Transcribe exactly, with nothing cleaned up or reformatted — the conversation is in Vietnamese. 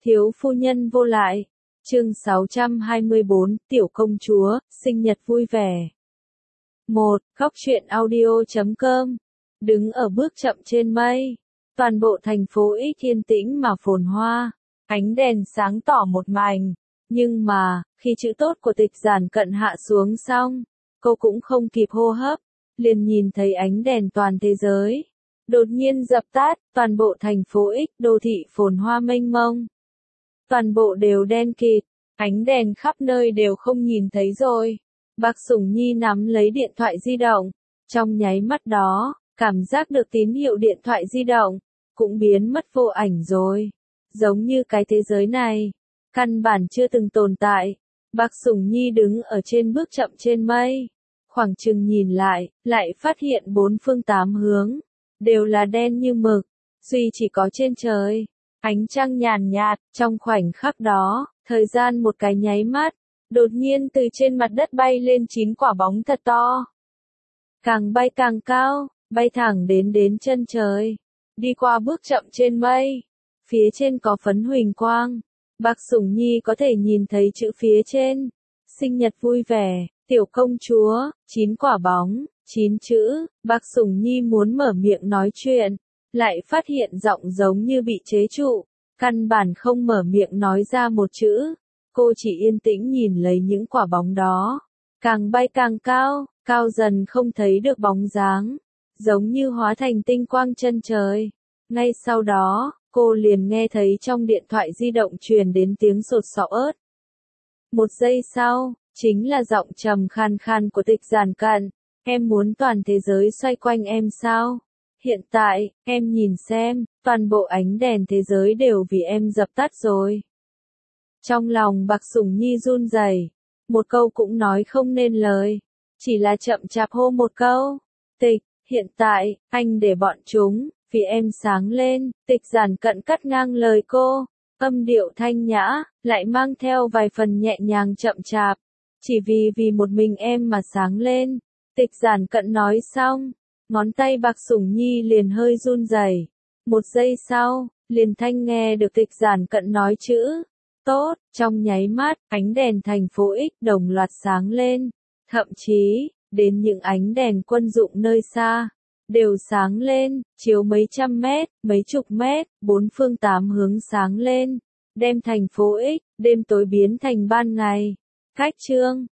Thiếu phu nhân vô lại. Chương sáu trăm hai mươi bốn, tiểu công chúa, sinh nhật vui vẻ. một. Góc truyện audio chấm com. Đứng ở bước chậm trên mây. Toàn bộ thành phố ít yên tĩnh mà phồn hoa. Ánh đèn sáng tỏ một mảnh. Nhưng mà, khi chữ tốt của Tịch Giản Cận hạ xuống xong, cô cũng không kịp hô hấp, liền nhìn thấy ánh đèn toàn thế giới. Đột nhiên dập tắt, toàn bộ thành phố X đô thị phồn hoa mênh mông. Toàn bộ đều đen kịt, ánh đèn khắp nơi đều không nhìn thấy rồi. Bác Sủng Nhi nắm lấy điện thoại di động, trong nháy mắt đó, cảm giác được tín hiệu điện thoại di động, cũng biến mất vô ảnh rồi. Giống như cái thế giới này, căn bản chưa từng tồn tại. Bác Sủng Nhi đứng ở trên bước chậm trên mây, khoảng chừng nhìn lại, lại phát hiện bốn phương tám hướng, đều là đen như mực, duy chỉ có trên trời, ánh trăng nhàn nhạt, trong khoảnh khắc đó, thời gian một cái nháy mắt, đột nhiên từ trên mặt đất bay lên chín quả bóng thật to. Càng bay càng cao, bay thẳng đến đến chân trời, đi qua bước chậm trên mây, phía trên có phấn huỳnh quang, Bác Sủng Nhi có thể nhìn thấy chữ phía trên, sinh nhật vui vẻ, tiểu công chúa, chín quả bóng, chín chữ, Bác Sủng Nhi muốn mở miệng nói chuyện, lại phát hiện giọng giống như bị chế trụ, căn bản không mở miệng nói ra một chữ, cô chỉ yên tĩnh nhìn lấy những quả bóng đó, càng bay càng cao, cao dần không thấy được bóng dáng, giống như hóa thành tinh quang chân trời. Ngay sau đó, cô liền nghe thấy trong điện thoại di động truyền đến tiếng sột soạt ớt. Một giây sau, chính là giọng trầm khan khan của Tịch Giản Cận. Em muốn toàn thế giới xoay quanh em sao? Hiện tại, em nhìn xem, toàn bộ ánh đèn thế giới đều vì em dập tắt rồi. Trong lòng Bác Sủng Nhi run rẩy, một câu cũng nói không nên lời, chỉ là chậm chạp hô một câu. Tịch, hiện tại, anh để bọn chúng, vì em sáng lên. Tịch Giản Cận cắt ngang lời cô, âm điệu thanh nhã, lại mang theo vài phần nhẹ nhàng chậm chạp. Chỉ vì vì một mình em mà sáng lên. Tịch Giản Cận nói xong, ngón tay Bác Sủng Nhi liền hơi run rẩy. Một giây sau, liền thanh nghe được Tịch Giản Cận nói chữ tốt, trong nháy mắt, ánh đèn thành phố X đồng loạt sáng lên, thậm chí, đến những ánh đèn quân dụng nơi xa, đều sáng lên, chiếu mấy trăm mét, mấy chục mét, bốn phương tám hướng sáng lên, đem thành phố X, đêm tối biến thành ban ngày. Cách chương